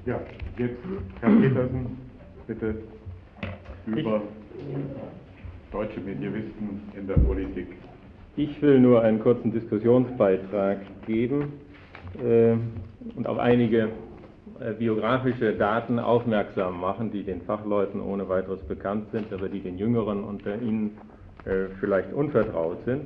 Ja, jetzt Herr Petersen, bitte über deutsche Medievisten in der Politik. Ich will nur einen kurzen Diskussionsbeitrag geben und auf einige biografische Daten aufmerksam machen, die den Fachleuten ohne weiteres bekannt sind, aber die den Jüngeren unter Ihnen vielleicht unvertraut sind.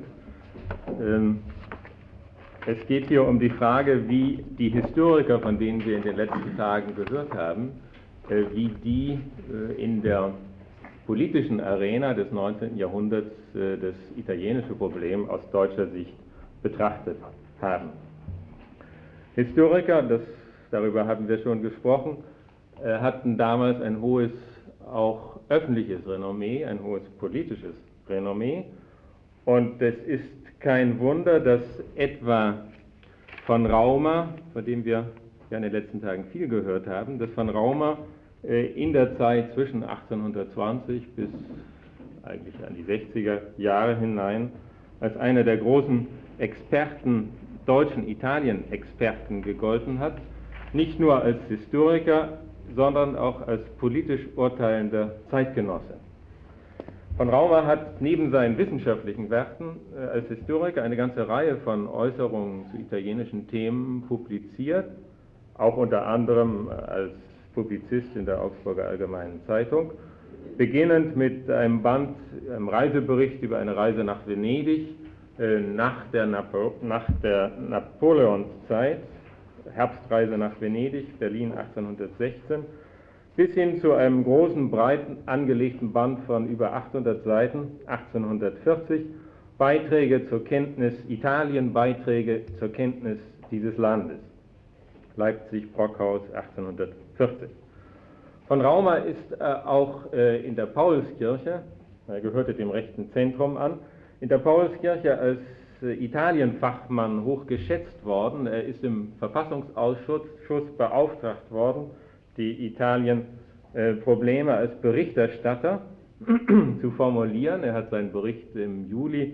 Es geht hier um die Frage, wie die Historiker, von denen wir in den letzten Tagen gehört haben, wie die in der politischen Arena des 19. Jahrhunderts das italienische Problem aus deutscher Sicht betrachtet haben. Historiker, darüber haben wir schon gesprochen, hatten damals ein hohes, auch öffentliches Renommee, ein hohes politisches Renommee. Und es ist kein Wunder, dass etwa von Raumer, von dem wir ja in den letzten Tagen viel gehört haben, dass von Raumer in der Zeit zwischen 1820 bis eigentlich an die 60er Jahre hinein als einer der großen Experten, deutschen Italien-Experten gegolten hat, nicht nur als Historiker, sondern auch als politisch urteilender Zeitgenosse. Von Raumer hat neben seinen wissenschaftlichen Werken als Historiker eine ganze Reihe von Äußerungen zu italienischen Themen publiziert, auch unter anderem als Publizist in der Augsburger Allgemeinen Zeitung, beginnend mit einem Band, einem Reisebericht über eine Reise nach Venedig nach der Napoleonszeit, Herbstreise nach Venedig, Berlin 1816, bis hin zu einem großen, breiten angelegten Band von über 800 Seiten, 1840, Beiträge zur Kenntnis Italien, Beiträge zur Kenntnis dieses Landes. Leipzig, Brockhaus, 1840. Von Raumer ist auch in der Paulskirche, er gehörte dem rechten Zentrum an, in der Paulskirche als Italienfachmann hoch geschätzt worden. Er ist im Verfassungsausschuss beauftragt worden, die Italien-Probleme als Berichterstatter zu formulieren. Er hat seinen Bericht im Juli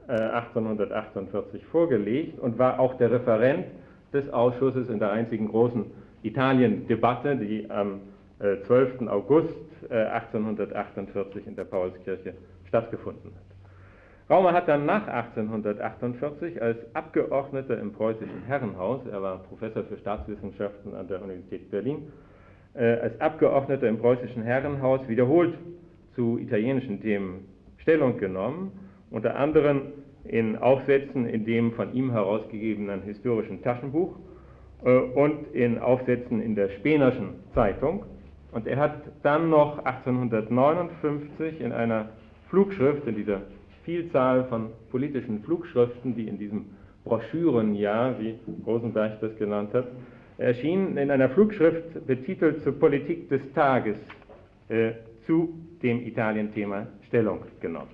1848 vorgelegt und war auch der Referent des Ausschusses in der einzigen großen Italien-Debatte, die am 12. August 1848 in der Paulskirche stattgefunden hat. Raumer hat dann nach 1848 als Abgeordneter im preußischen Herrenhaus, er war Professor für Staatswissenschaften an der Universität Berlin, als Abgeordneter im preußischen Herrenhaus wiederholt zu italienischen Themen Stellung genommen, unter anderem in Aufsätzen in dem von ihm herausgegebenen historischen Taschenbuch und in Aufsätzen in der Spenerschen Zeitung. Und er hat dann noch 1859 in einer Flugschrift, in dieser Vielzahl von politischen Flugschriften, die in diesem Broschürenjahr, wie Rosenberg das genannt hat, erschienen, in einer Flugschrift betitelt zur Politik des Tages zu dem Italien-Thema Stellung genommen.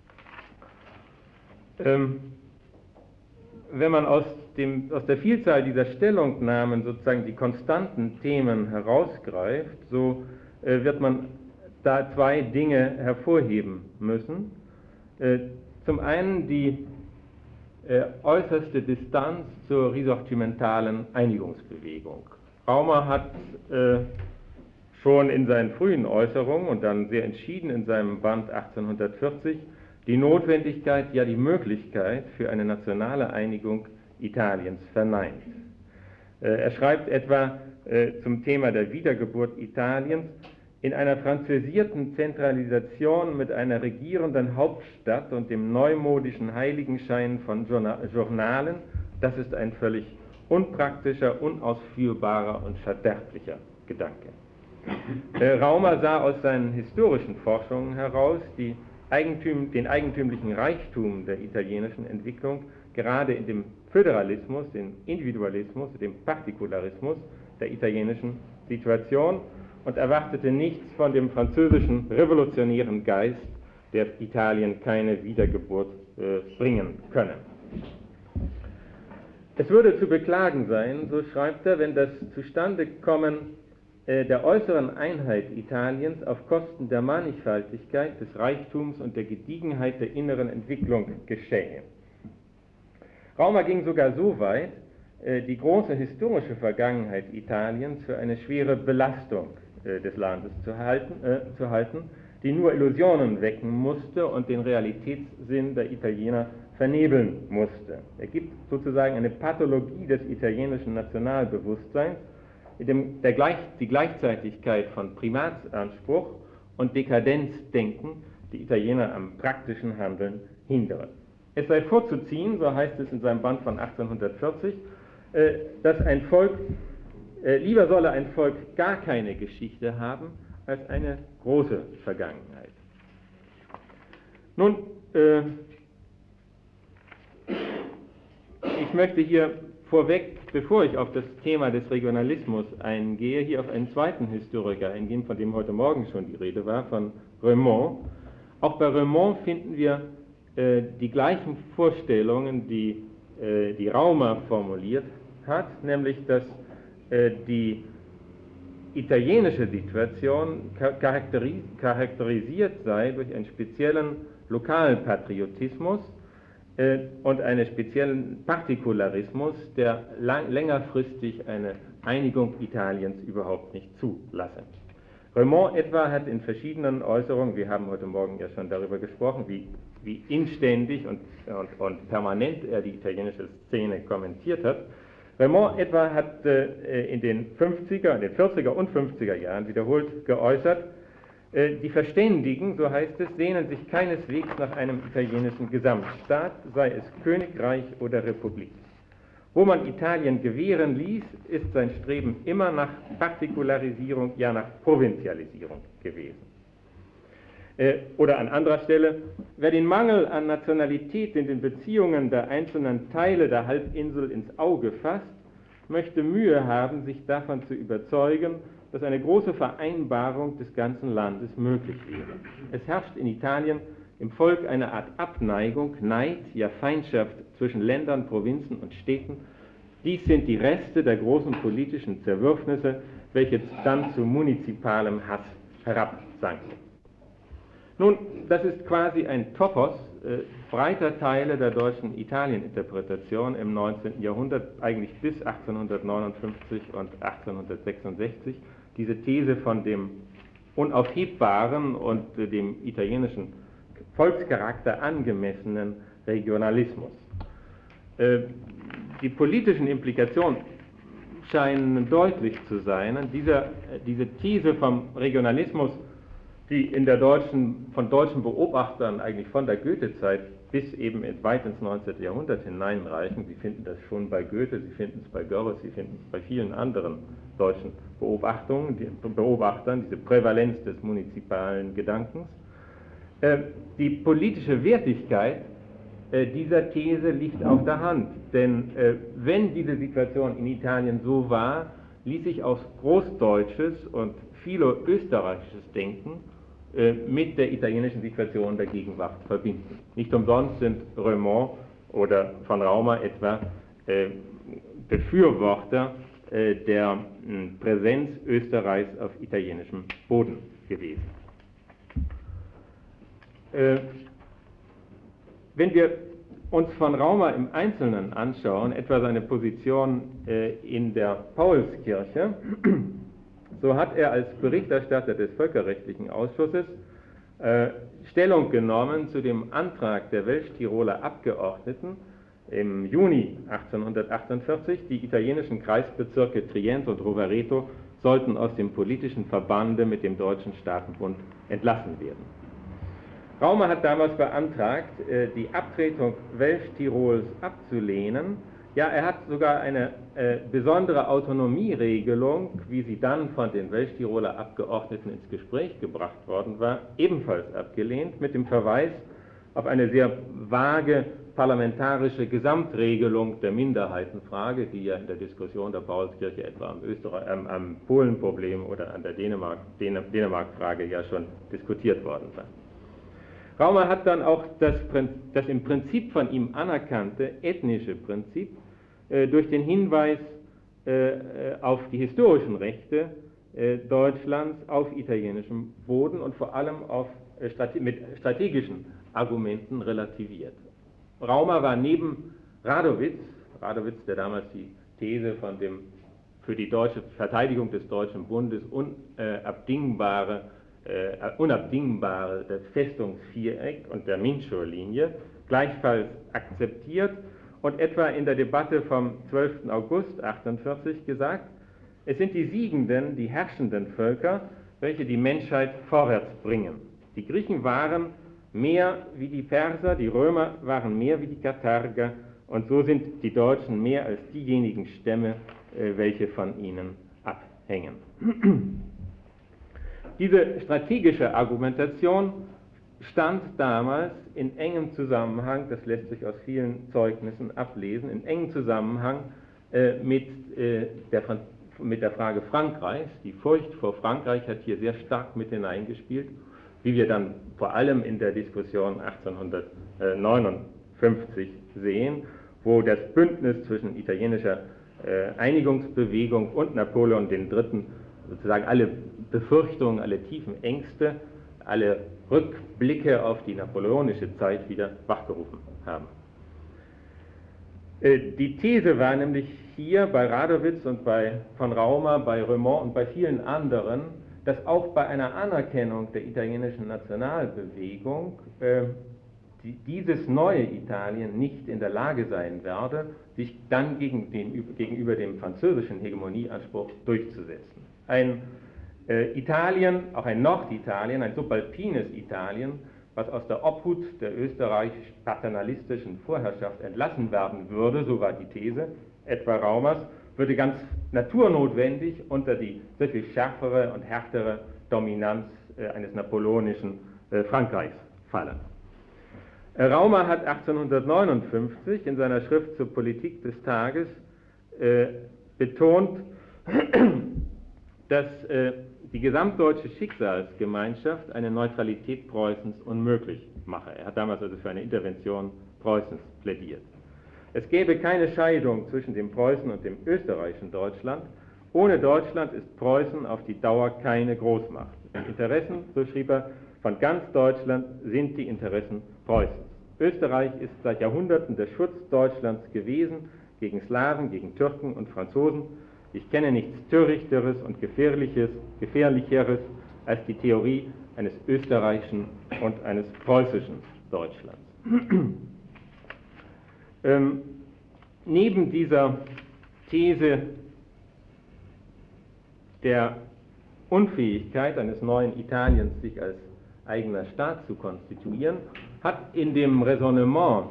Wenn man aus der Vielzahl dieser Stellungnahmen sozusagen die konstanten Themen herausgreift, so wird man da zwei Dinge hervorheben müssen. Zum einen die äußerste Distanz zur risorgimentalen Einigungsbewegung. Raumer hat schon in seinen frühen Äußerungen und dann sehr entschieden in seinem Band 1840 die Notwendigkeit, ja die Möglichkeit für eine nationale Einigung Italiens verneint. Er schreibt etwa zum Thema der Wiedergeburt Italiens: In einer französierten Zentralisation mit einer regierenden Hauptstadt und dem neumodischen Heiligenschein von Journalen, das ist ein völlig unpraktischer, unausführbarer und verderblicher Gedanke. Raumer sah aus seinen historischen Forschungen heraus den eigentümlichen Reichtum der italienischen Entwicklung gerade in dem Föderalismus, dem Individualismus, dem Partikularismus der italienischen Situation und erwartete nichts von dem französischen revolutionären Geist, der Italien keine Wiedergeburt bringen könne. Es würde zu beklagen sein, so schreibt er, wenn das Zustandekommen der äußeren Einheit Italiens auf Kosten der Mannigfaltigkeit, des Reichtums und der Gediegenheit der inneren Entwicklung geschähe. Raumer ging sogar so weit, die große historische Vergangenheit Italiens für eine schwere Belastung des Landes zu halten, die nur Illusionen wecken musste und den Realitätssinn der Italiener vernebeln musste. Er gibt sozusagen eine Pathologie des italienischen Nationalbewusstseins, in dem die Gleichzeitigkeit von Primatsanspruch und Dekadenzdenken die Italiener am praktischen Handeln hindere. Es sei vorzuziehen, so heißt es in seinem Band von 1840, dass ein Volk, lieber solle ein Volk gar keine Geschichte haben, als eine große Vergangenheit. Nun, ich möchte hier vorweg, bevor ich auf das Thema des Regionalismus eingehe, hier auf einen zweiten Historiker eingehen, von dem heute Morgen schon die Rede war, von Reymond. Auch bei Reymond finden wir die gleichen Vorstellungen, die Raumer formuliert hat, nämlich dass die italienische Situation charakterisiert sei durch einen speziellen Lokalpatriotismus und einen speziellen Partikularismus, der längerfristig eine Einigung Italiens überhaupt nicht zulasse. Reymond etwa hat in verschiedenen Äußerungen, wir haben heute Morgen ja schon darüber gesprochen, wie inständig und permanent er die italienische Szene kommentiert hat. Reymond etwa hat in den 40er und 50er Jahren wiederholt geäußert, die Verständigen, so heißt es, sehnen sich keineswegs nach einem italienischen Gesamtstaat, sei es Königreich oder Republik. Wo man Italien gewähren ließ, ist sein Streben immer nach Partikularisierung, ja nach Provinzialisierung gewesen. Oder an anderer Stelle, wer den Mangel an Nationalität in den Beziehungen der einzelnen Teile der Halbinsel ins Auge fasst, möchte Mühe haben, sich davon zu überzeugen, dass eine große Vereinbarung des ganzen Landes möglich wäre. Es herrscht in Italien im Volk eine Art Abneigung, Neid, ja Feindschaft zwischen Ländern, Provinzen und Städten. Dies sind die Reste der großen politischen Zerwürfnisse, welche dann zu munizipalem Hass herabsanken. Nun, das ist quasi ein Topos breiter Teile der deutschen Italieninterpretation im 19. Jahrhundert, eigentlich bis 1859 und 1866, diese These von dem unaufhebbaren und dem italienischen Volkscharakter angemessenen Regionalismus. Die politischen Implikationen scheinen deutlich zu sein. Diese These vom Regionalismus, die in der von deutschen Beobachtern eigentlich von der Goethezeit bis eben weit ins 19. Jahrhundert hineinreichen. Sie finden das schon bei Goethe, Sie finden es bei Goebbels, Sie finden es bei vielen anderen deutschen Beobachtern, diese Prävalenz des munizipalen Gedankens. Die politische Wertigkeit dieser These liegt auf der Hand, denn wenn diese Situation in Italien so war, ließ sich aus großdeutsches und philo-österreichisches Denken mit der italienischen Situation der Gegenwart verbinden. Nicht umsonst sind Reymond oder von Raumer etwa Befürworter der Präsenz Österreichs auf italienischem Boden gewesen. Wenn wir uns von Raumer im Einzelnen anschauen, etwa seine Position in der Paulskirche, so hat er als Berichterstatter des Völkerrechtlichen Ausschusses Stellung genommen zu dem Antrag der Welschtiroler Abgeordneten im Juni 1848, die italienischen Kreisbezirke Trient und Rovereto sollten aus dem politischen Verbande mit dem Deutschen Staatenbund entlassen werden. Raumer hat damals beantragt, die Abtretung Welschtirols abzulehnen. Ja, er hat sogar eine besondere Autonomieregelung, wie sie dann von den Welschtiroler Abgeordneten ins Gespräch gebracht worden war, ebenfalls abgelehnt, mit dem Verweis auf eine sehr vage parlamentarische Gesamtregelung der Minderheitenfrage, die ja in der Diskussion der Paulskirche etwa am Polenproblem oder an der Dänemark-Frage ja schon diskutiert worden war. Raumer hat dann auch das im Prinzip von ihm anerkannte ethnische Prinzip durch den Hinweis auf die historischen Rechte Deutschlands auf italienischem Boden und vor allem mit strategischen Argumenten relativiert. Raumer war neben Radowitz, der damals die These von dem für die deutsche Verteidigung des Deutschen Bundes unabdingbare das Festungsviereck und der Minchow-Linie gleichfalls akzeptiert und etwa in der Debatte vom 12. August 1948 gesagt, es sind die Siegenden, die herrschenden Völker, welche die Menschheit vorwärts bringen. Die Griechen waren mehr wie die Perser, die Römer waren mehr wie die Karthager und so sind die Deutschen mehr als diejenigen Stämme, welche von ihnen abhängen. Diese strategische Argumentation stand damals in engem Zusammenhang, das lässt sich aus vielen Zeugnissen ablesen, in engem Zusammenhang mit der Frage Frankreichs. Die Furcht vor Frankreich hat hier sehr stark mit hineingespielt, wie wir dann vor allem in der Diskussion 1859 sehen, wo das Bündnis zwischen italienischer Einigungsbewegung und Napoleon III. Sozusagen alle Befürchtungen, alle tiefen Ängste, alle Rückblicke auf die napoleonische Zeit wieder wachgerufen haben. Die These war nämlich hier bei Radowitz und bei von Raumer, bei Reumont und bei vielen anderen, dass auch bei einer Anerkennung der italienischen Nationalbewegung dieses neue Italien nicht in der Lage sein werde, sich dann gegenüber dem französischen Hegemonieanspruch durchzusetzen. Ein Italien, auch ein Norditalien, ein subalpines Italien, was aus der Obhut der österreichisch-paternalistischen Vorherrschaft entlassen werden würde, so war die These, etwa Raumers, würde ganz naturnotwendig unter die sehr viel schärfere und härtere Dominanz eines napoleonischen Frankreichs fallen. Raumer hat 1859 in seiner Schrift zur Politik des Tages betont, dass die gesamtdeutsche Schicksalsgemeinschaft eine Neutralität Preußens unmöglich mache. Er hat damals also für eine Intervention Preußens plädiert. Es gäbe keine Scheidung zwischen dem Preußen und dem österreichischen Deutschland. Ohne Deutschland ist Preußen auf die Dauer keine Großmacht. Die Interessen, so schrieb er, von ganz Deutschland sind die Interessen Preußens. Österreich ist seit Jahrhunderten der Schutz Deutschlands gewesen gegen Slawen, gegen Türken und Franzosen. Ich kenne nichts Törichteres und Gefährlicheres als die Theorie eines österreichischen und eines preußischen Deutschlands. Neben dieser These der Unfähigkeit eines neuen Italiens, sich als eigener Staat zu konstituieren, hat in dem Raisonnement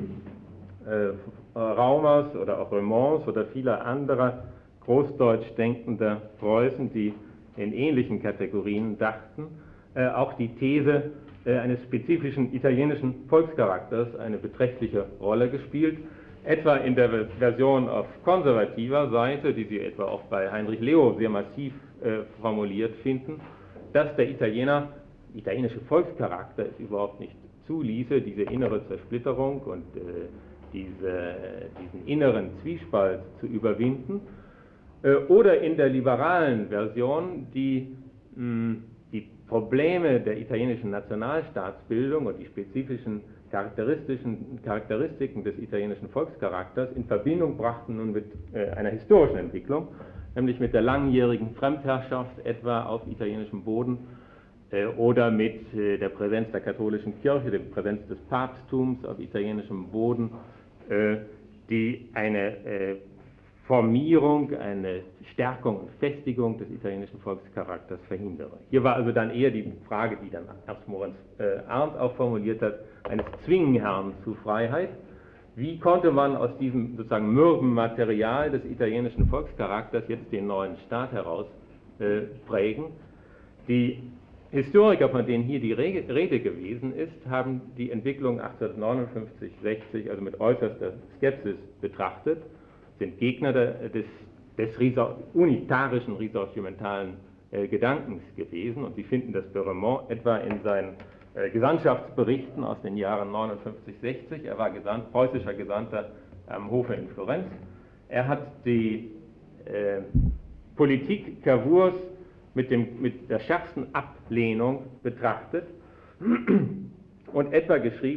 Raumers oder auch Raumonts oder vieler anderer großdeutsch denkender Preußen, die in ähnlichen Kategorien dachten, auch die These eines spezifischen italienischen Volkscharakters eine beträchtliche Rolle gespielt, etwa in der Version auf konservativer Seite, die Sie etwa auch bei Heinrich Leo sehr massiv formuliert finden, dass der italienische Volkscharakter es überhaupt nicht zuließe, diese innere Zersplitterung und diesen inneren Zwiespalt zu überwinden, oder in der liberalen Version, die Probleme der italienischen Nationalstaatsbildung und die spezifischen Charakteristiken des italienischen Volkscharakters in Verbindung brachten nun mit einer historischen Entwicklung, nämlich mit der langjährigen Fremdherrschaft etwa auf italienischem Boden oder mit der Präsenz der katholischen Kirche, der Präsenz des Papsttums auf italienischem Boden, die eine Formierung, eine Stärkung und Festigung des italienischen Volkscharakters verhindere. Hier war also dann eher die Frage, die dann Ernst Moritz Arndt auch formuliert hat, eines Zwingenherrn zu Freiheit. Wie konnte man aus diesem sozusagen mürben Material des italienischen Volkscharakters jetzt den neuen Staat heraus prägen? Die Historiker, von denen hier die Rede gewesen ist, haben die Entwicklung 1859, 60 also mit äußerster Skepsis betrachtet, sind Gegner des unitarischen, risorgimentalen Gedankens gewesen und sie finden das Beurement etwa in seinen Gesandtschaftsberichten aus den Jahren 59, 60. Er war preußischer Gesandter am Hofe in Florenz. Er hat die Politik Cavours mit der schärfsten Ablehnung betrachtet und etwa geschrieben,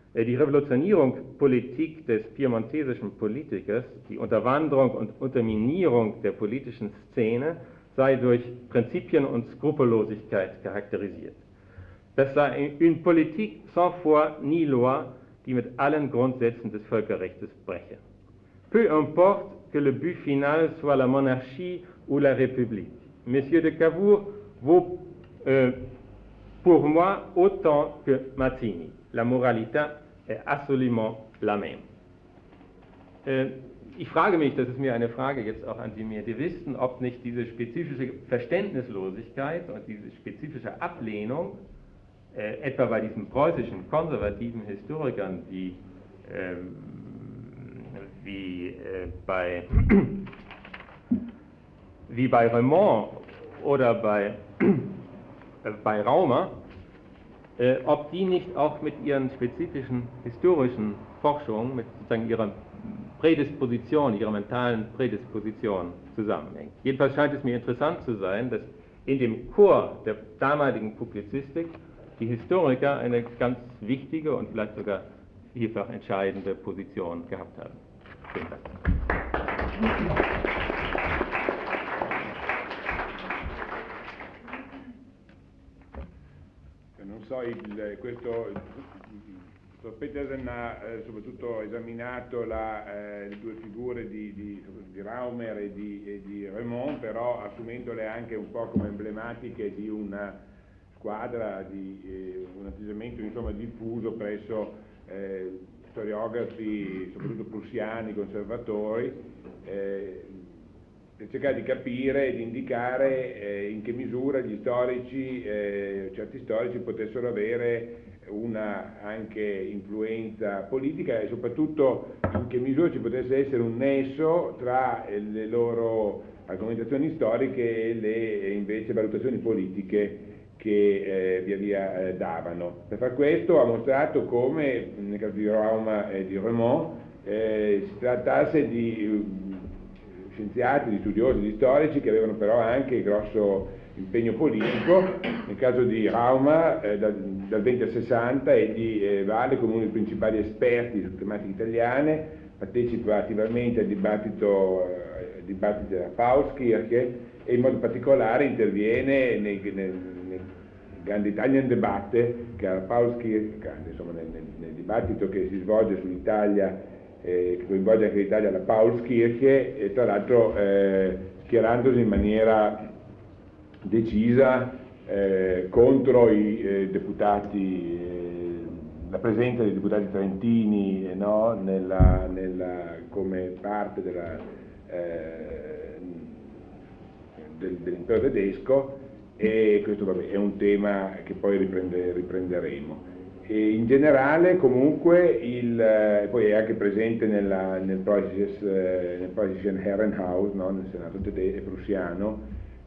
Die Revolutionierung Politik des piemontesischen Politikers, die Unterwanderung und Unterminierung der politischen Szene, sei durch Prinzipien und Skrupellosigkeit charakterisiert. Das sei une politique sans foi ni loi, die mit allen Grundsätzen des Völkerrechts breche. Peu importe que le but final soit la monarchie ou la république. Monsieur de Cavour vaut pour moi autant que Mazzini. La moralité est absolument la même. Ich frage mich, das ist mir eine Frage jetzt auch an die Medievisten, ob nicht diese spezifische Verständnislosigkeit und diese spezifische Ablehnung, etwa bei diesen preußischen konservativen Historikern, die wie bei Raymond oder bei Raumer, ob die nicht auch mit ihren spezifischen historischen Forschungen, mit sozusagen ihrer Prädisposition, ihrer mentalen Prädisposition zusammenhängt. Jedenfalls scheint es mir interessant zu sein, dass in dem Chor der damaligen Publizistik die Historiker eine ganz wichtige und vielleicht sogar vielfach entscheidende Position gehabt haben. Vielen Dank. Non so, questo Petersen ha soprattutto esaminato le due figure di Raumer e di Raymond, però assumendole anche un po' come emblematiche di una squadra, di un atteggiamento insomma diffuso presso storiografi, soprattutto prussiani, conservatori, per cercare di capire e di indicare in che misura gli storici, certi storici potessero avere una anche influenza politica e soprattutto in che misura ci potesse essere un nesso tra le loro argomentazioni storiche e le invece valutazioni politiche che via via davano. Per far questo ha mostrato come, nel caso di Rauma e di Raymond, si trattasse di scienziati, di studiosi, di storici che avevano però anche grosso impegno politico. Nel caso di Rauma dal 20 al 60 egli vale come uno dei principali esperti su tematiche italiane, partecipa attivamente al dibattito della Paulskirche e in modo particolare interviene nel grande Italian Debatte, che alla Paulskirche, insomma nel dibattito che si svolge sull'Italia, che coinvolge anche l'Italia alla Paulskirche, e tra l'altro schierandosi in maniera decisa contro i deputati, la presenza dei deputati trentini no, come parte dell'impero tedesco, e questo vabbè, è un tema che poi riprenderemo. E in generale comunque poi è anche presente nel Preußischen Herrenhaus, no? Nel Senato prussiano,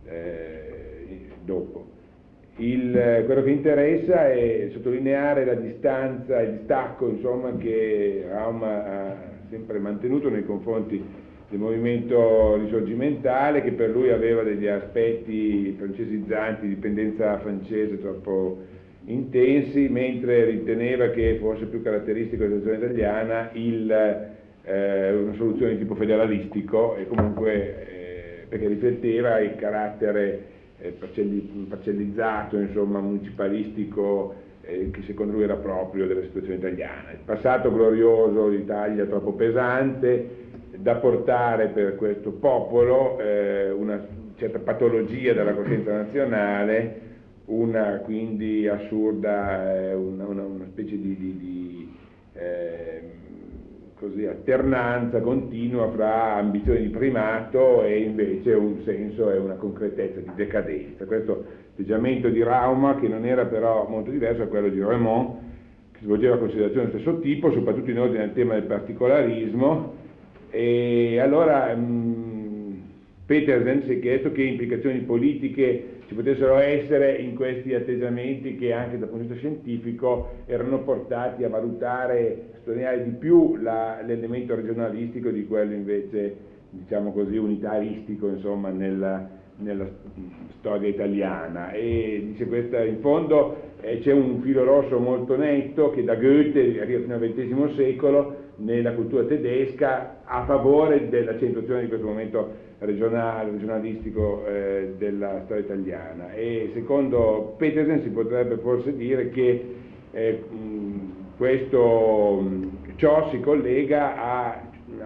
dopo. Quello che interessa è sottolineare la distanza, il distacco insomma, che Rauma ha sempre mantenuto nei confronti del movimento risorgimentale, che per lui aveva degli aspetti francesizzanti, dipendenza francese troppo intensi, mentre riteneva che fosse più caratteristico della situazione italiana una soluzione di tipo federalistico, e comunque perché rifletteva il carattere parcellizzato, insomma municipalistico, che secondo lui era proprio della situazione italiana. Il passato glorioso d'Italia troppo pesante da portare per questo popolo, una certa patologia della coscienza nazionale, una quindi assurda, una specie di così, alternanza continua fra ambizioni di primato e invece un senso e una concretezza di decadenza. Questo atteggiamento di Rauma, che non era però molto diverso da quello di Raymond, che svolgeva considerazioni dello stesso tipo, soprattutto in ordine al tema del particolarismo. E allora Petersen si è chiesto che implicazioni politiche ci potessero essere in questi atteggiamenti che anche dal punto di vista scientifico erano portati a valutare, sottolineare di più l'elemento regionalistico di quello invece, diciamo così, unitaristico, insomma, nella storia italiana, e dice questa, in fondo c'è un filo rosso molto netto che da Goethe arriva fino al XX secolo nella cultura tedesca a favore dell'accentuazione di questo momento regionalistico della storia italiana, e secondo Petersen si potrebbe forse dire che ciò si collega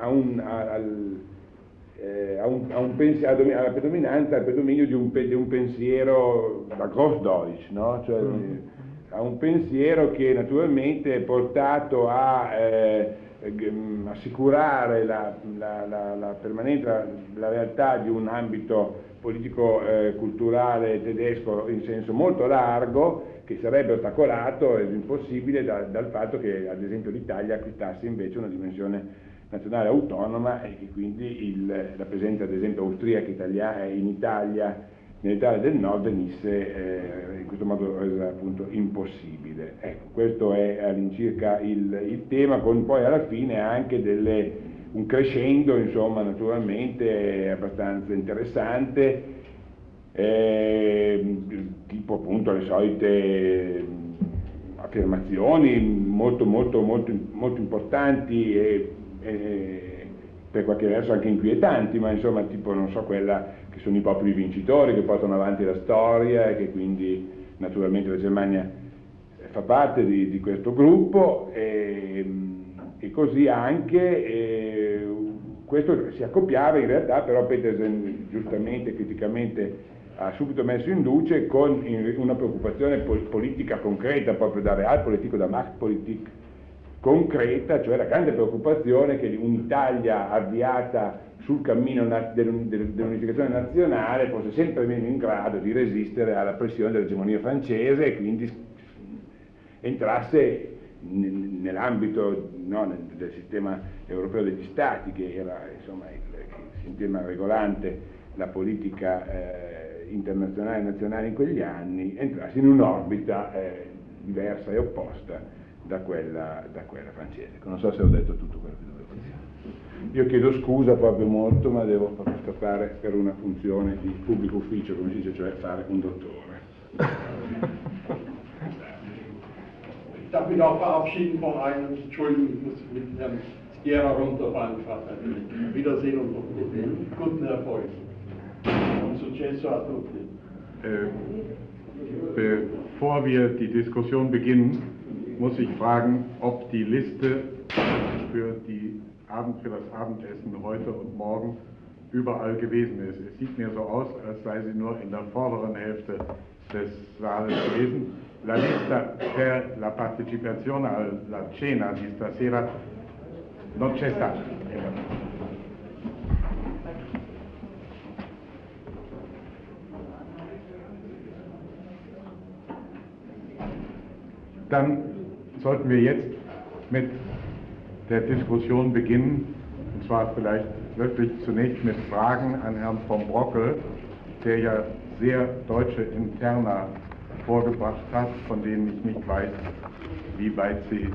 alla predominanza, al predominio di un pensiero da Grossdeutsch, no? Cioè, a un pensiero che naturalmente è portato a assicurare la permanenza, la realtà di un ambito politico-culturale tedesco in senso molto largo, che sarebbe ostacolato e impossibile dal fatto che ad esempio l'Italia acquistasse invece una dimensione nazionale autonoma, e che quindi la presenza ad esempio austriaca italiana in Italia, nell'Italia del Nord, venisse in questo modo resa appunto impossibile. Ecco, questo è all'incirca il tema, con poi alla fine anche un crescendo, insomma, naturalmente abbastanza interessante, tipo appunto le solite affermazioni molto importanti e per qualche verso anche inquietanti, ma insomma tipo, non so, quella che sono i popoli vincitori che portano avanti la storia, e che quindi naturalmente la Germania fa parte di questo gruppo, e così anche questo si accoppiava in realtà, però Petersen giustamente, criticamente, ha subito messo in luce con una preoccupazione politica concreta, proprio da Realpolitik, da Machtpolitik concreta, cioè la grande preoccupazione che un'Italia avviata sul cammino dell'unificazione nazionale fosse sempre meno in grado di resistere alla pressione dell'egemonia francese, e quindi entrasse nell'ambito, no, del sistema europeo degli Stati, che era insomma il sistema regolante la politica internazionale e nazionale in quegli anni, entrasse in un'orbita diversa e opposta da quella francese. Non so se ho detto tutto quello che dovevo dire. Io chiedo scusa proprio molto, ma devo proprio scappare per una funzione di pubblico ufficio, come si dice, cioè fare un dottore. Ich darf mich auch verabschieden von allen und entschuldigen, ich muss mit Herrn Gera runterfahren. Wiedersehen und guten Erfolg. Und successo a tutti. Bevor wir die Diskussion beginnen, muss ich fragen, ob die Liste für das Abendessen heute und morgen überall gewesen ist. Es sieht mir so aus, als sei sie nur in der vorderen Hälfte des Saales gewesen. La lista per la partecipazione alla cena di stasera non c'è stata. Dann sollten wir jetzt mit der Diskussion beginnen, und zwar vielleicht wirklich zunächst mit Fragen an Herrn von Brockel, der ja sehr deutsche Interna vorgebracht hat, von denen ich nicht weiß, wie weit sie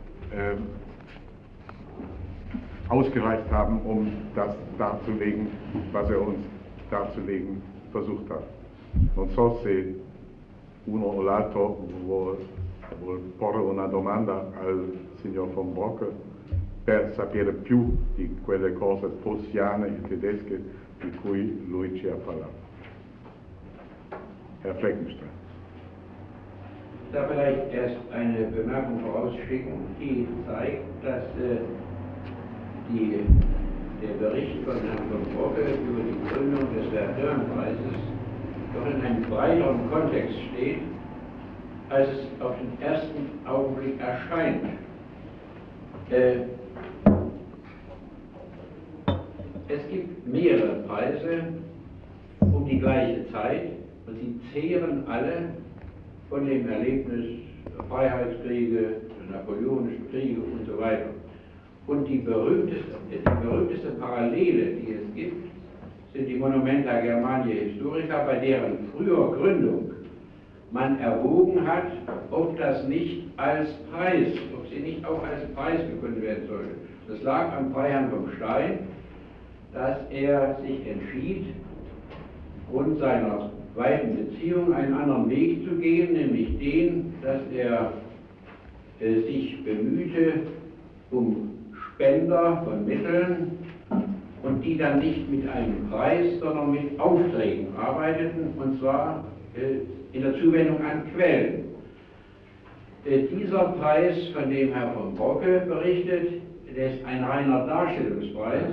ausgereicht haben, um das darzulegen, was er uns darzulegen versucht hat. Non so se uno o l'altro vuol porre una domanda al signor von Brockel per sapere più di quelle cose prussiane e tedesche di cui lui ci ha parlato. Herr Fleckenstein. Ich darf vielleicht erst eine Bemerkung vorausschicken, die zeigt, dass der Bericht von Herrn von Brockel über die Gründung des Verdun-Preises doch in einem breiteren Kontext steht, als es auf den ersten Augenblick erscheint. Es gibt mehrere Preise um die gleiche Zeit, und sie zehren alle von dem Erlebnis der Freiheitskriege, der napoleonischen Kriege und so weiter. Und die berühmteste Parallele, die es gibt, sind die Monumenta Germaniae Historica, bei deren früher Gründung man erwogen hat, ob das nicht als Preis, ob sie nicht auch als Preis gegründet werden sollte. Das lag am Freiherrn vom Stein, dass er sich entschied, aufgrund seiner weiten Beziehung einen anderen Weg zu gehen, nämlich den, dass er sich bemühte um Spender von Mitteln und die dann nicht mit einem Preis, sondern mit Aufträgen arbeiteten, und zwar in der Zuwendung an Quellen. Dieser Preis, von dem Herr von Brocke berichtet, der ist ein reiner Darstellungspreis.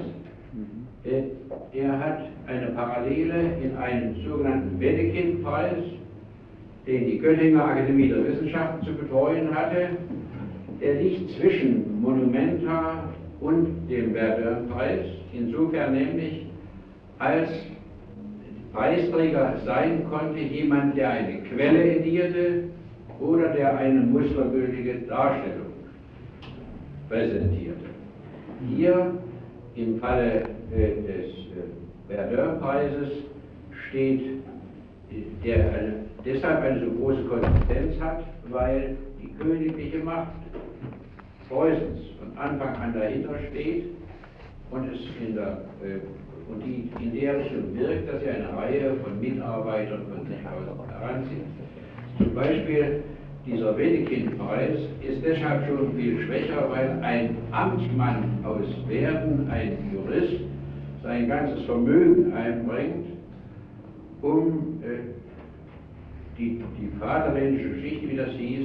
Er hat eine Parallele in einem sogenannten Wedekind-Preis, den die Göttinger Akademie der Wissenschaften zu betreuen hatte. Der liegt zwischen Monumenta und dem Verdun-Preis, insofern nämlich, als Preisträger sein konnte jemand, der eine Quelle edierte oder der eine mustergültige Darstellung präsentierte. Hier im Falle des Verdun-Preises steht, der deshalb eine so große Konsistenz hat, weil die königliche Macht Preußens von Anfang an dahinter steht und es die in der Richtung wirkt, dass sie eine Reihe von Mitarbeitern von sich aus heranzieht. Zum Beispiel dieser Wedekind-Preis ist deshalb schon viel schwächer, weil ein Amtmann aus Werden, ein Jurist, sein ganzes Vermögen einbringt, um die vaterländische Geschichte, wie das hieß,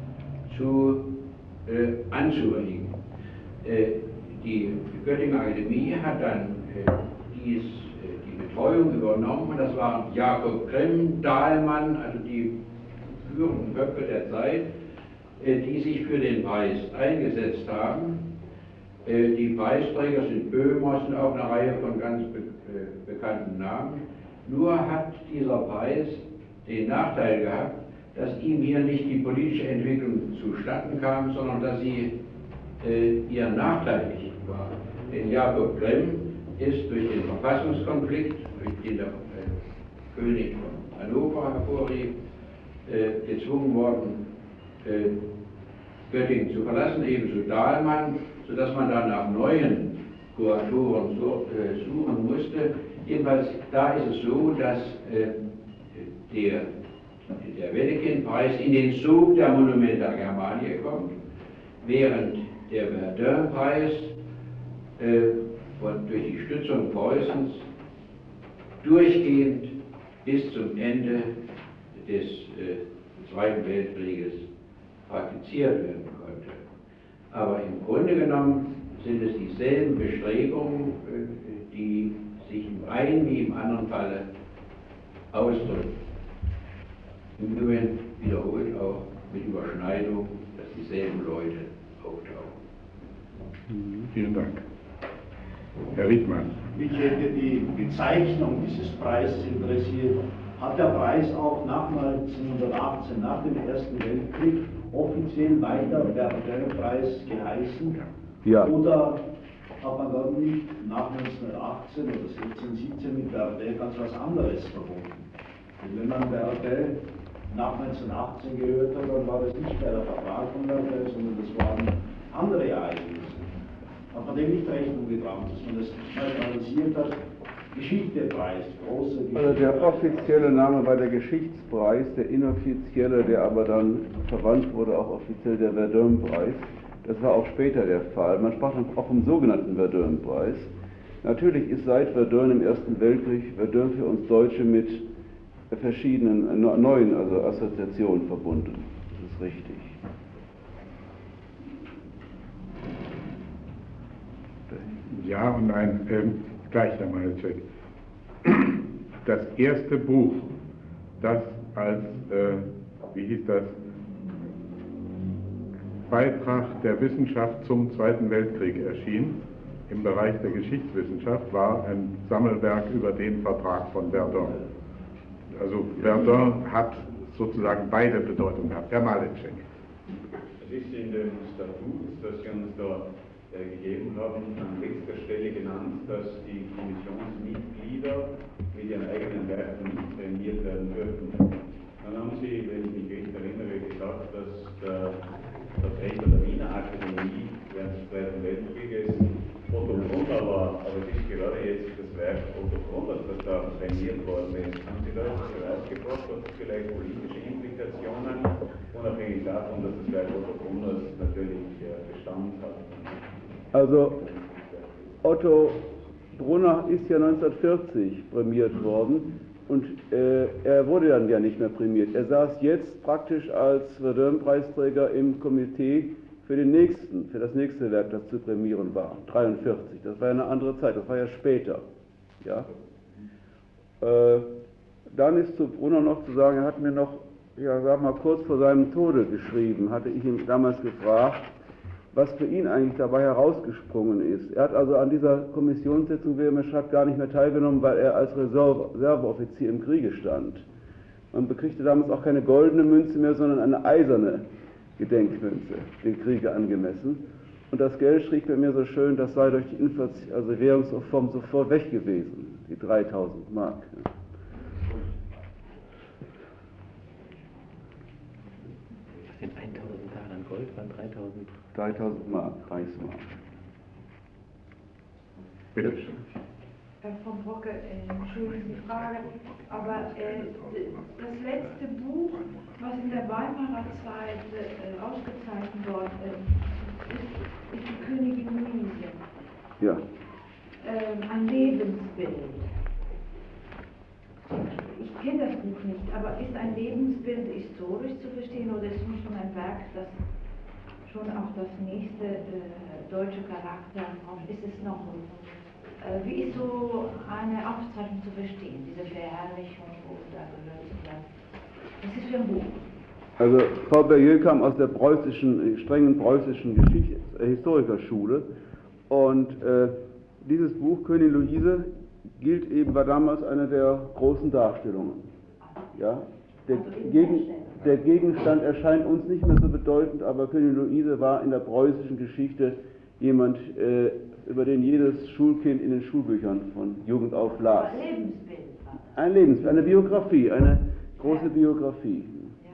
anzuregen. Die Göttinger Akademie hat dann die Betreuung übernommen, und das waren Jakob Grimm, Dahlmann, also die führenden Köpfe der Zeit, die sich für den Preis eingesetzt haben. Die Preisträger sind Böhmer, sind auch eine Reihe von ganz bekannten Namen. Nur hat dieser Preis den Nachteil gehabt, dass ihm hier nicht die politische Entwicklung zustande kam, sondern dass sie ihr nachteilig war. Denn Jakob Grimm ist durch den Verfassungskonflikt, durch den der König von Hannover hervorrief, gezwungen worden, Göttingen zu verlassen, ebenso Dahlmann, sodass man dann nach neuen Kuratoren suchen musste. Jedenfalls, da ist es so, dass der Wedekind-Preis in den Sog der Monumenta Germaniae kommt, während der Verdun-Preis durch die Stützung Preußens durchgehend bis zum Ende des Zweiten Weltkrieges praktiziert werden konnte. Aber im Grunde genommen sind es dieselben Bestrebungen, die sich im einen wie im anderen Falle ausdrücken. Im Übrigen wiederholt auch mit Überschneidung, dass dieselben Leute auftauchen. Vielen Dank. Herr Riedmann. Mich hätte die Bezeichnung dieses Preises interessiert. Hat der Preis auch nach 1918, nach dem Ersten Weltkrieg, offiziell weiter Verdun-Preis geheißen? Ja. Oder hat man dann nicht nach 1918 oder 16, 17 mit Verdun ganz was anderes verbunden? Denn wenn man Verdun nach 1918 gehört hat, dann war das nicht mehr der Vertrag von Verdun, sondern das waren andere Ereignisse. Hat man dem nicht Rechnung getragen, dass man das neutralisiert hat? Geschichtepreis, großer Geschichtepreis. Also der offizielle Name war der Geschichtspreis, der inoffizielle, der aber dann verwandt wurde, auch offiziell der Verdun-Preis. Das war auch später der Fall. Man sprach dann auch vom sogenannten Verdun-Preis. Natürlich ist seit Verdun im Ersten Weltkrieg Verdun für uns Deutsche mit verschiedenen neuen Assoziationen verbunden. Das ist richtig. Ja und nein, gleich, Herr Majewczyk. Das erste Buch, das als, wie hieß das, Beitrag der Wissenschaft zum Zweiten Weltkrieg erschien, im Bereich der Geschichtswissenschaft, war ein Sammelwerk über den Vertrag von Verdun. Also Verdun hat sozusagen beide Bedeutungen gehabt. Herr Majewczyk. Es ist in dem Statut, das Sie uns da gegeben haben, an letzter Stelle genannt, dass die Kommissionsmitglieder mit ihren eigenen Werken nicht trainiert werden dürfen. Dann haben Sie, wenn ich mich recht erinnere, gesagt, dass der Vertreter der Wiener Akademie während des Zweiten Weltkrieges Otto Grundler war, aber es ist gerade jetzt das Werk Otto Grundlers, das da trainiert worden ist. das herausgebracht? Hat es vielleicht politische Implikationen, unabhängig davon, dass das Werk Otto Brunners natürlich Bestand hat? Also Otto Brunner ist ja 1940 prämiert worden und er wurde dann ja nicht mehr prämiert. Er saß jetzt praktisch als Verdun-Preisträger im Komitee für das nächste Werk, das zu prämieren war, 1943. Das war ja eine andere Zeit, das war ja später. Ja. Dann ist zu Brunner noch zu sagen, er hat mir noch, ja, sag mal, kurz vor seinem Tode geschrieben, hatte ich ihn damals gefragt, was für ihn eigentlich dabei herausgesprungen ist. Er hat also an dieser Kommissionssitzung, wie er mir schreibt, gar nicht mehr teilgenommen, weil er als Reserveoffizier im Kriege stand. Man bekriegte damals auch keine goldene Münze mehr, sondern eine eiserne Gedenkmünze, dem Kriege angemessen. Und das Geld, schrieb er mir so schön, das sei durch die Inflation, also Währungsreform sofort weg gewesen, die 3000 Mark. Was sind 1000 Taler Gold, waren 3000? 3000 Mark, Reichsmark. Bitte schön. Frau Brocke, entschuldigen die Frage, aber das letzte Buch, was in der Weimarer Zeit ausgezeichnet worden ist die Königin Luise. Ja. Ein Lebensbild. Ich kenne das Buch nicht, aber ist ein Lebensbild historisch zu verstehen oder ist es schon ein Werk, das schon auch das nächste deutsche Charakter hat? Ist es noch? Wie ist so eine Auszeichnung zu verstehen, diese Verherrlichung oder was ist für ein Buch? Also Paul Berlier kam aus der strengen preußischen Historikerschule und dieses Buch Königin Luise gilt eben, war damals eine der großen Darstellungen. Ja? Der Gegenstand erscheint uns nicht mehr so bedeutend, aber Königin Luise war in der preußischen Geschichte jemand, über den jedes Schulkind in den Schulbüchern von Jugend auf las. Ein Lebensbild. Ein Lebensbild, eine Biografie, eine große Biografie.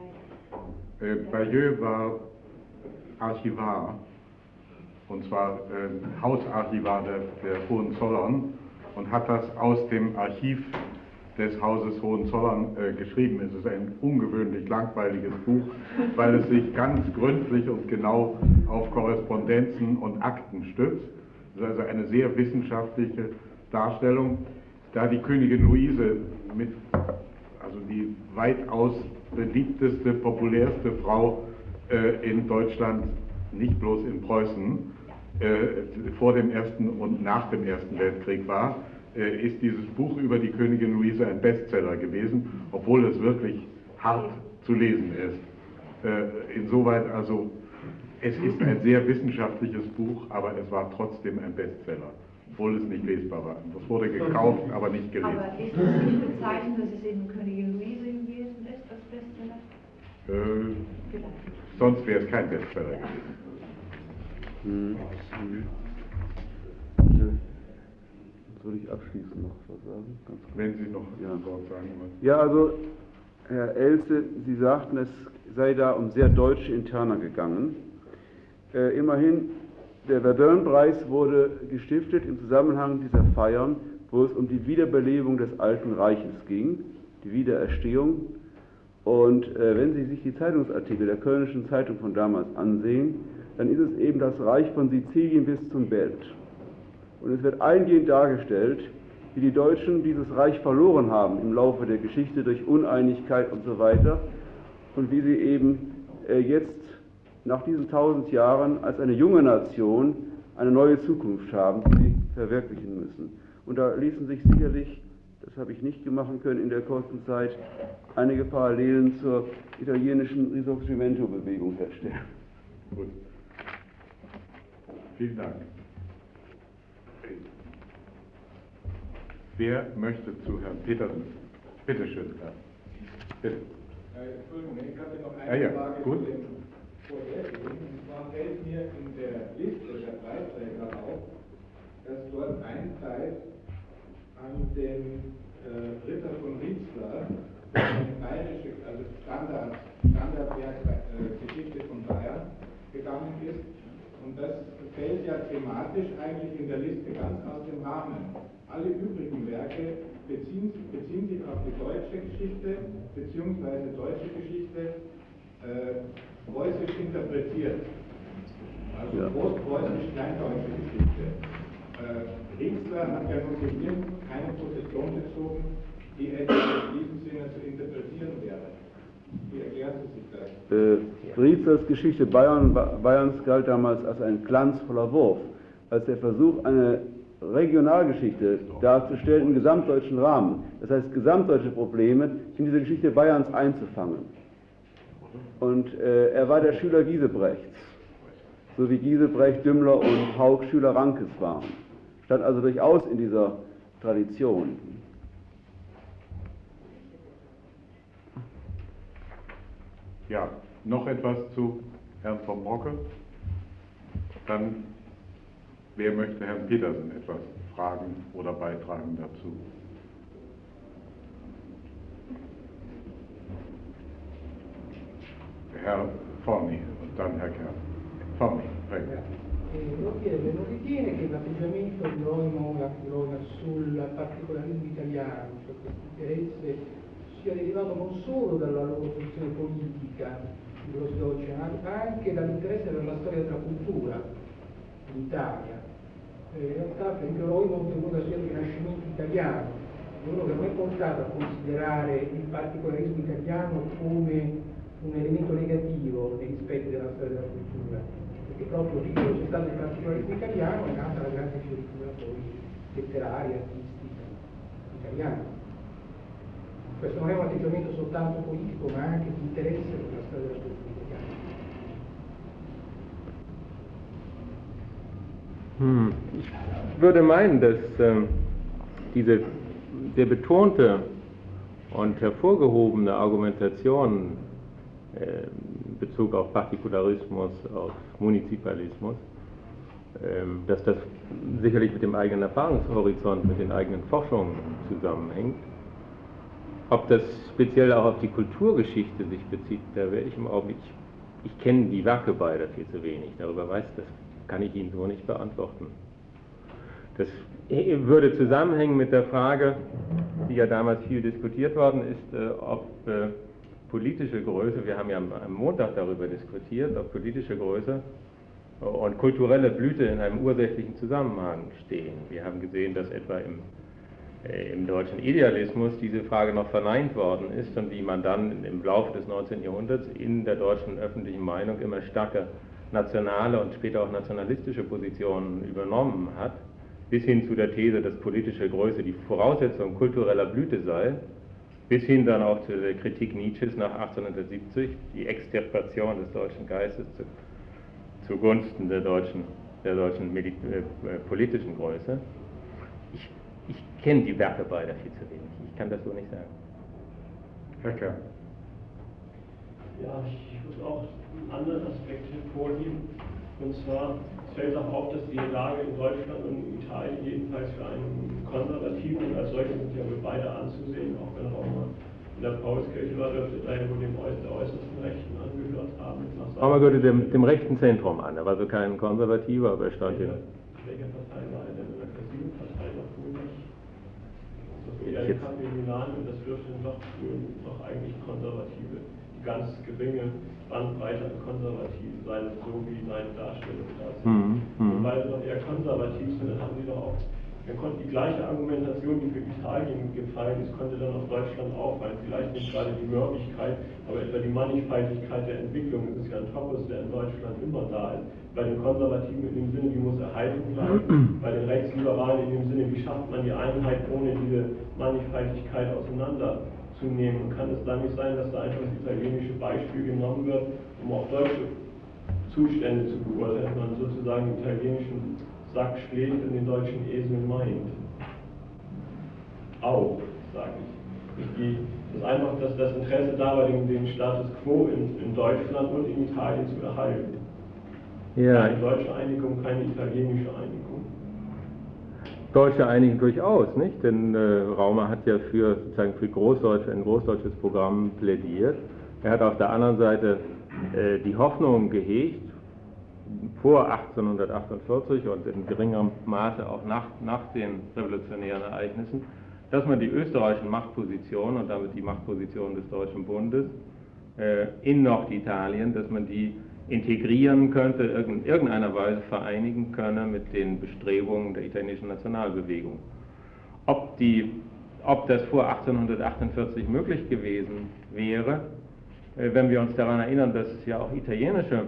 Bayeux war Archivar, und zwar Hausarchivar der Hohenzollern und hat das aus dem Archiv des Hauses Hohenzollern geschrieben. Es ist ein ungewöhnlich langweiliges Buch, weil es sich ganz gründlich und genau auf Korrespondenzen und Akten stützt. Es ist also eine sehr wissenschaftliche Darstellung, da die Königin Luise also die weitaus beliebteste, populärste Frau in Deutschland, nicht bloß in Preußen, vor dem Ersten und nach dem Ersten Weltkrieg war, ist dieses Buch über die Königin Luise ein Bestseller gewesen, obwohl es wirklich hart zu lesen ist. Insoweit also, es ist ein sehr wissenschaftliches Buch, aber es war trotzdem ein Bestseller, obwohl es nicht lesbar war. Das wurde gekauft, aber nicht gelesen. Aber ist es nicht bezeichnend, dass es eben Königin Luise gewesen ist, als Bestseller? Sonst wäre es kein Bestseller gewesen. Soll ich abschließend noch was sagen? Ganz kurz. Wenn Sie noch ein Wort sagen wollen. Ja, also Herr Else, Sie sagten, es sei da um sehr deutsche Interna gegangen. Immerhin, der Verdun-Preis wurde gestiftet im Zusammenhang dieser Feiern, wo es um die Wiederbelebung des Alten Reiches ging, die Wiedererstehung. Und wenn Sie sich die Zeitungsartikel der Kölnischen Zeitung von damals ansehen, dann ist es eben das Reich von Sizilien bis zum Belt. Und es wird eingehend dargestellt, wie die Deutschen dieses Reich verloren haben im Laufe der Geschichte durch Uneinigkeit und so weiter und wie sie eben jetzt nach diesen 1000 Jahren als eine junge Nation eine neue Zukunft haben, die sie verwirklichen müssen. Und da ließen sich sicherlich, das habe ich nicht machen können in der kurzen Zeit, einige Parallelen zur italienischen Risorgimento-Bewegung herstellen. Gut. Vielen Dank. Wer möchte zu Herrn Petersen? Bitte schön, Herr. Bitte. Entschuldigung, ich hatte noch eine Frage gut. zu dem vorherigen. Und zwar fällt mir in der Liste der Preisträger auf, dass dort Einzeit an den Ritter von Ritzler, eine bayerische, also Standardwerk Geschichte von Bayern, gegangen ist. Und das fällt ja thematisch eigentlich in der Liste ganz aus dem Rahmen. Alle übrigen Werke beziehen sich auf die deutsche Geschichte, beziehungsweise deutsche Geschichte preußisch interpretiert. Also großpreußisch-kleindeutsche Geschichte. Riezler hat ja nun hier keine Position bezogen, die etwas in diesem Sinne zu interpretieren wäre. Wie erklärt sie sich das? Rietzlers Geschichte Bayerns galt damals als ein glanzvoller Wurf, als der Versuch, eine Regionalgeschichte darzustellen im gesamtdeutschen Rahmen. Das heißt, gesamtdeutsche Probleme in diese Geschichte Bayerns einzufangen. Und er war der Schüler Giesebrechts, so wie Giesebrecht, Dümmler und Haug Schüler Rankes waren. Stand also durchaus in dieser Tradition. Ja, noch etwas zu Herrn von Brocke? Dann, wer möchte Herrn Petersen etwas fragen oder beitragen dazu? Herr Forni und dann Herr Kern. Forni, prego. Volevo chiedere, non ritiene che l'atteggiamento di Roima sul particolarismo italiano, cioè questo interesse, sia derivato non solo dalla loro posizione politica, i grossi dolci, ma anche dall'interesse per la storia della cultura in Italia? In realtà, per esempio, Roima ha ottenuto la storia del Rinascimento italiano, uno che non è portato a considerare il particolarismo italiano come un elemento negativo nei rispetti della storia della cultura, perché proprio lì dove c'è stato il particolarismo italiano è nata la grande fioritura poi letteraria, artistica italiana. Questo non è un atteggiamento soltanto politico, ma anche di interesse per la storia della cultura italiana. Ich würde meinen, dass diese sehr betonte und hervorgehobene Argumentation in Bezug auf Partikularismus, auf Munizipalismus, dass das sicherlich mit dem eigenen Erfahrungshorizont, mit den eigenen Forschungen zusammenhängt. Ob das speziell auch auf die Kulturgeschichte sich bezieht, da wäre ich im Augenblick, ich kenne die Werke beider viel zu wenig, darüber weiß, das kann ich Ihnen so nicht beantworten. Das würde zusammenhängen mit der Frage, die ja damals viel diskutiert worden ist, ob politische Größe, wir haben ja am Montag darüber diskutiert, ob politische Größe und kulturelle Blüte in einem ursächlichen Zusammenhang stehen. Wir haben gesehen, dass etwa im deutschen Idealismus diese Frage noch verneint worden ist und die man dann im Laufe des 19. Jahrhunderts in der deutschen öffentlichen Meinung immer stärker nationale und später auch nationalistische Positionen übernommen hat, bis hin zu der These, dass politische Größe die Voraussetzung kultureller Blüte sei, bis hin dann auch zu der Kritik Nietzsches nach 1870, die Extirpation des deutschen Geistes zugunsten der deutschen politischen Größe. Ich kenne die Werke beider viel zu wenig, ich kann das so nicht sagen. Herr Kern. Ja, ich würde auch einen anderen Aspekt hervorheben, und zwar fällt auch auf, dass die Lage in Deutschland und in Italien jedenfalls für einen Konservativen, und als solchen sind ja wohl beide anzusehen, auch wenn er auch mal in der Paulskirche war, dürfte daher wohl der äußersten Rechten angehört haben. Aber gehörte dem rechten Zentrum an, er war so kein Konservativer, aber er stand hier. Welche Partei war er denn? In der Casino-Partei doch wohl nicht. Das ist eher die Kaffee-Milan, und das dürfte doch eigentlich Konservative, die ganz geringe Bandbreite an Konservativen sein, so wie seine Darstellung dazu. Und weil sie doch eher konservativ sind, dann haben sie doch auch, dann konnte die gleiche Argumentation, die für Italien gefallen ist, konnte dann auf Deutschland auch, weil vielleicht nicht gerade die Mördigkeit, aber etwa die Mannigfaltigkeit der Entwicklung, das ist ja ein Topos, der in Deutschland immer da ist. Bei den Konservativen in dem Sinne, die muss erhalten bleiben, bei den Rechtsliberalen in dem Sinne, wie schafft man die Einheit, ohne diese Mannigfaltigkeit auseinanderzunehmen. Kann es dann nicht sein, dass da einfach das italienische Beispiel genommen wird, um auch deutsche Zustände zu beurteilen, dass man sozusagen den italienischen Sack schlägt und den deutschen Esel meint? Auch, sage ich. Das ist einfach das Interesse da war, den Status quo in Deutschland und in Italien zu erhalten. Ja. Eine deutsche Einigung, keine italienische Einigung. Deutsche Einigung durchaus, nicht? Denn Raumer hat ja sozusagen für ein großdeutsches Programm plädiert. Er hat auf der anderen Seite die Hoffnung gehegt, vor 1848 und in geringerem Maße auch nach den revolutionären Ereignissen, dass man die österreichischen Machtpositionen und damit die Machtposition des Deutschen Bundes in Norditalien, dass man die integrieren könnte, in irgendeiner Weise vereinigen könne mit den Bestrebungen der italienischen Nationalbewegung. Ob das vor 1848 möglich gewesen wäre, wenn wir uns daran erinnern, dass ja auch italienische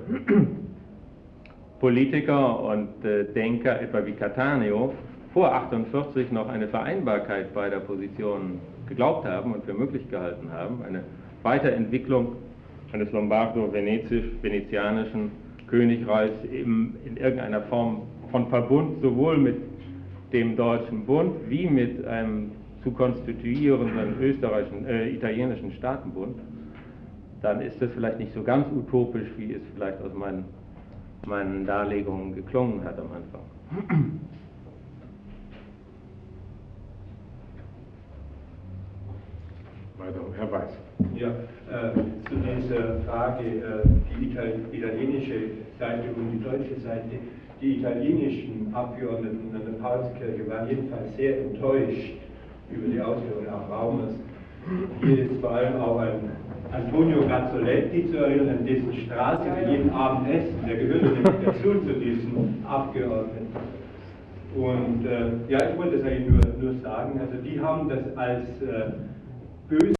Politiker und Denker, etwa wie Cattaneo, vor 1848 noch eine Vereinbarkeit beider Positionen geglaubt haben und für möglich gehalten haben, eine Weiterentwicklung eines lombardo-venezianischen Königreichs in irgendeiner Form von Verbund sowohl mit dem Deutschen Bund wie mit einem zu konstituierenden italienischen Staatenbund, dann ist das vielleicht nicht so ganz utopisch, wie es vielleicht aus meinen Darlegungen geklungen hat am Anfang. Weiter, Herr Weiß. Ja, zu dieser Frage, die italienische Seite und die deutsche Seite. Die italienischen Abgeordneten an der Paulskirche waren jedenfalls sehr enttäuscht über die Ausführung auch Raumers. Hier ist vor allem auch an Antonio Gazzoletti zu erinnern, an dessen Straße wir jeden Abend essen. Der gehört nämlich dazu zu diesen Abgeordneten. Und ja, ich wollte das eigentlich nur sagen, also die haben das als böse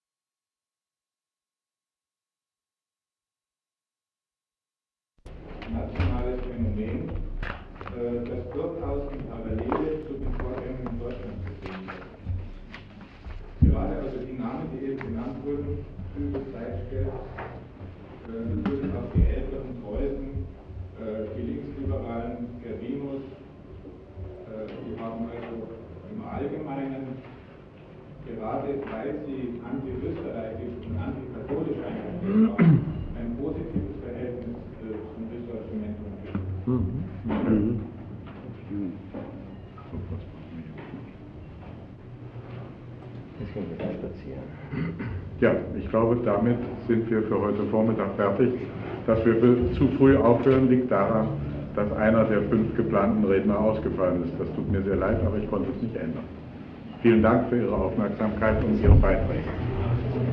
nationales Phänomen, das durchaus in Parallele zu den Vorgängen in Deutschland zu sehen ist. Gerade also die Namen, die eben genannt wurden, Flügel, Zeitgeld, natürlich auch die älteren Preußen, die Linksliberalen, Gervinus, die haben also im Allgemeinen, gerade weil sie anti-österreichisch und anti-katholisch eingestellt waren, ein positives Verhältnis zum österreichischen Menschen entwickelt. Ja, ich glaube, damit sind wir für heute Vormittag fertig. Dass wir zu früh aufhören, liegt daran, dass einer der 5 geplanten Redner ausgefallen ist. Das tut mir sehr leid, aber ich konnte es nicht ändern. Vielen Dank für Ihre Aufmerksamkeit und Ihre Beiträge.